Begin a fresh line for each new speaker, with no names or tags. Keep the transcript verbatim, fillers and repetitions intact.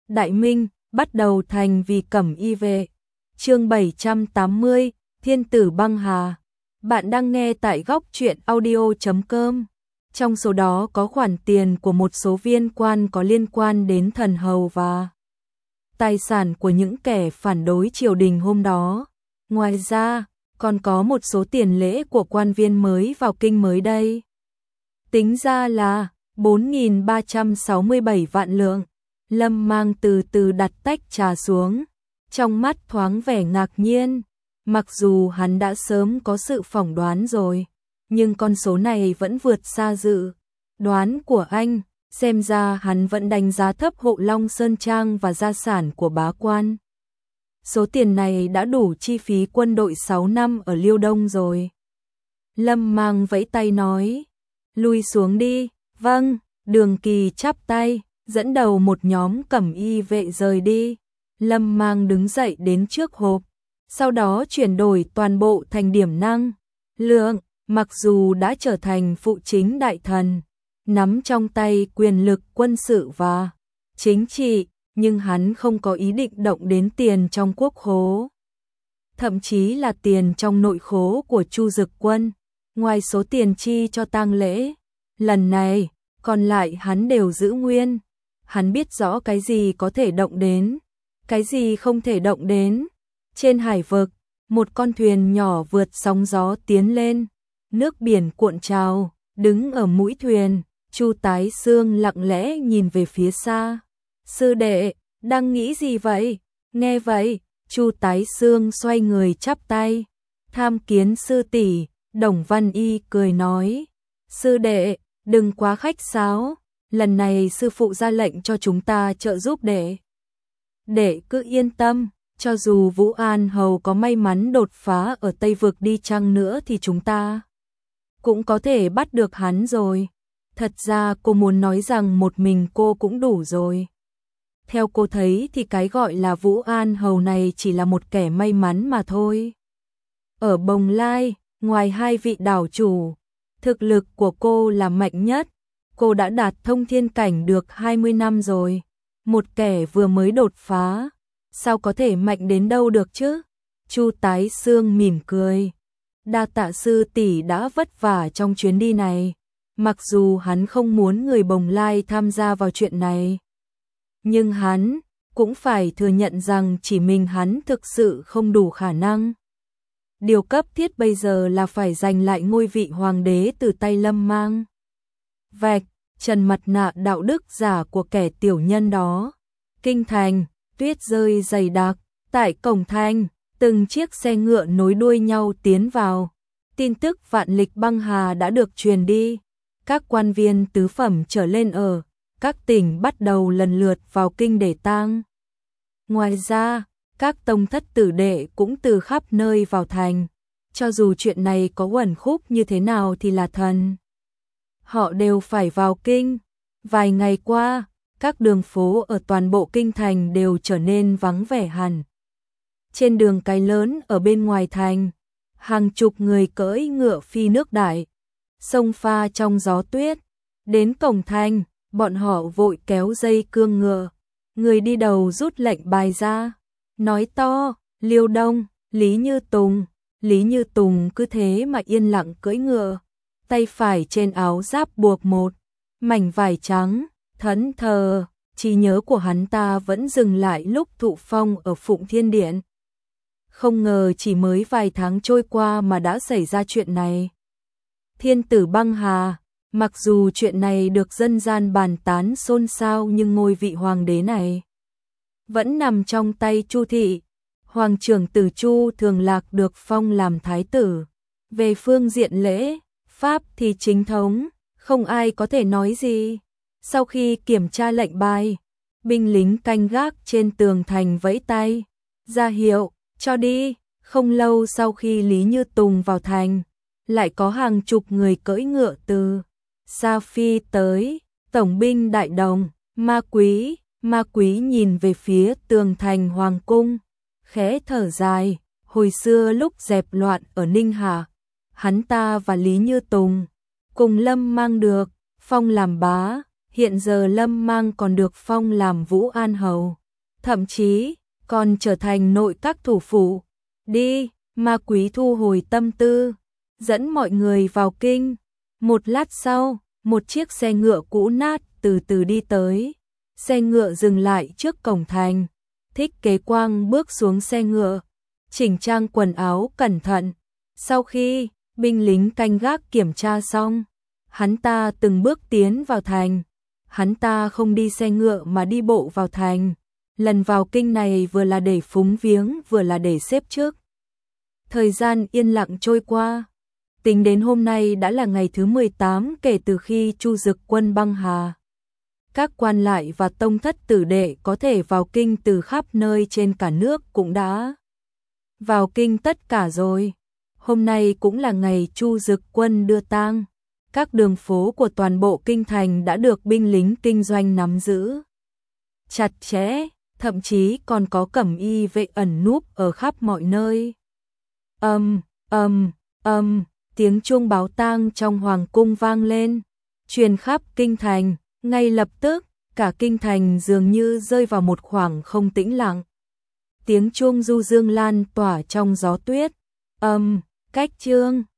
Đại Minh, bắt đầu thành vì cẩm y vệ. Chương bảy trăm tám mươi, Thiên tử băng hà. Bạn đang nghe tại góc truyện audio chấm com. Trong số đó có khoản tiền của một số viên quan có liên quan đến thần hầu và tài sản của những kẻ phản đối triều đình hôm đó. Ngoài ra, còn có một số tiền lễ của quan viên mới vào kinh mới đây. Tính ra là bốn nghìn ba trăm sáu mươi bảy vạn lượng. Lâm Mang từ từ đặt tách trà xuống, trong mắt thoáng vẻ ngạc nhiên. Mặc dù hắn đã sớm có sự phỏng đoán rồi, nhưng con số này vẫn vượt xa dự đoán của anh. Xem ra hắn vẫn đánh giá thấp Hộ Long Sơn Trang và gia sản của bá quan. Số tiền này đã đủ chi phí quân đội sáu năm ở Liêu Đông rồi. Lâm Mang vẫy tay nói, lui xuống đi. Vâng. Đường Kỳ chắp tay, dẫn đầu một nhóm cẩm y vệ rời đi. Lâm Mang đứng dậy đến trước hộp, sau đó chuyển đổi toàn bộ thành điểm năng lượng. Mặc dù đã trở thành phụ chính đại thần, nắm trong tay quyền lực quân sự và chính trị, nhưng hắn không có ý định động đến tiền trong quốc khố, thậm chí là tiền trong nội khố của Chu Dực Quân. Ngoài số tiền chi cho tang lễ lần này, còn lại hắn đều giữ nguyên. Hắn biết rõ cái gì có thể động đến, cái gì không thể động đến. Trên hải vực, một con thuyền nhỏ vượt sóng gió tiến lên, nước biển cuộn trào. Đứng ở mũi thuyền, Chu Tái Xương lặng lẽ nhìn về phía xa. Sư đệ, đang nghĩ gì vậy? Nghe vậy, Chu Tái Xương xoay người chắp tay. Tham kiến sư tỷ. Đồng Văn Y cười nói, sư đệ, đừng quá khách sáo, lần này sư phụ ra lệnh cho chúng ta trợ giúp đệ. Đệ cứ yên tâm, cho dù Vũ An Hầu có may mắn đột phá ở Tây Vực đi chăng nữa thì chúng ta cũng có thể bắt được hắn rồi. Thật ra cô muốn nói rằng một mình cô cũng đủ rồi. Theo cô thấy thì cái gọi là Vũ An Hầu này chỉ là một kẻ may mắn mà thôi. Ở Bồng Lai, ngoài hai vị đảo chủ, thực lực của cô là mạnh nhất. Cô đã đạt thông thiên cảnh được hai mươi năm rồi. Một kẻ vừa mới đột phá, sao có thể mạnh đến đâu được chứ? Chu Tái Xương mỉm cười. Đa tạ sư tỷ đã vất vả trong chuyến đi này. Mặc dù hắn không muốn người Bồng Lai tham gia vào chuyện này, nhưng hắn cũng phải thừa nhận rằng chỉ mình hắn thực sự không đủ khả năng. Điều cấp thiết bây giờ là phải giành lại ngôi vị hoàng đế từ tay Lâm Mang. Vạch trần mặt nạ đạo đức giả của kẻ tiểu nhân đó. Kinh thành, tuyết rơi dày đặc. Tại cổng thành, từng chiếc xe ngựa nối đuôi nhau tiến vào. Tin tức vạn lịch băng hà đã được truyền đi. Các quan viên tứ phẩm trở lên ở các tỉnh bắt đầu lần lượt vào kinh để tang. Ngoài ra, các tông thất tử đệ cũng từ khắp nơi vào thành. Cho dù chuyện này có uẩn khúc như thế nào thì là thần, họ đều phải vào kinh. Vài ngày qua, các đường phố ở toàn bộ kinh thành đều trở nên vắng vẻ hẳn. Trên đường cái lớn ở bên ngoài thành, hàng chục người cưỡi ngựa phi nước đại, xông pha trong gió tuyết. Đến cổng thành, bọn họ vội kéo dây cương ngựa. Người đi đầu rút lệnh bài ra, nói to, Liêu Đông, Lý Như Tùng. Lý Như Tùng cứ thế mà yên lặng cưỡi ngựa, tay phải trên áo giáp buộc một mảnh vải trắng. Thẫn thờ, trí nhớ của hắn ta vẫn dừng lại lúc thụ phong ở Phụng Thiên Điện. Không ngờ chỉ mới vài tháng trôi qua mà đã xảy ra chuyện này. Thiên tử băng hà. Mặc dù chuyện này được dân gian bàn tán xôn xao, nhưng ngôi vị hoàng đế này vẫn nằm trong tay Chu thị. Hoàng trưởng tử Chu Thường Lạc được phong làm thái tử. Về phương diện lễ pháp thì chính thống, không ai có thể nói gì. Sau khi kiểm tra lệnh bài, binh lính canh gác trên tường thành vẫy tay ra hiệu cho đi. Không lâu sau khi Lý Như Tùng vào thành, lại có hàng chục người cưỡi ngựa từ Sa Phi tới. Tổng binh đại đồng, Ma Quý, Ma Quý nhìn về phía tường thành hoàng cung, khẽ thở dài. Hồi xưa lúc dẹp loạn ở Ninh Hà, hắn ta và Lý Như Tùng cùng Lâm Mang được phong làm bá. Hiện giờ Lâm Mang còn được phong làm Vũ An Hầu. thậm chí còn trở thành nội các thủ phủ. Đi, Ma Quý thu hồi tâm tư, dẫn mọi người vào kinh. Một lát sau, một chiếc xe ngựa cũ nát từ từ đi tới. Xe ngựa dừng lại trước cổng thành. Thích Kế Quang bước xuống xe ngựa, chỉnh trang quần áo cẩn thận. Sau khi binh lính canh gác kiểm tra xong, hắn ta từng bước tiến vào thành. Hắn ta không đi xe ngựa mà đi bộ vào thành. Lần vào kinh này vừa là để phúng viếng vừa là để xếp trước. Thời gian yên lặng trôi qua. Tính đến hôm nay đã là ngày thứ mười tám kể từ khi Chu Dực Quân băng hà. Các quan lại và tông thất tử đệ có thể vào kinh từ khắp nơi trên cả nước cũng đã vào kinh tất cả rồi. Hôm nay cũng là ngày Chu Dực Quân đưa tang. Các đường phố của toàn bộ kinh thành đã được binh lính kinh doanh nắm giữ chặt chẽ, thậm chí còn có cẩm y vệ ẩn núp ở khắp mọi nơi. Ầm, ầm, ầm, tiếng chuông báo tang trong hoàng cung vang lên, truyền khắp kinh thành. Ngay lập tức, cả kinh thành dường như rơi vào một khoảng không tĩnh lặng. Tiếng chuông du dương lan tỏa trong gió tuyết. Ầm, cách chương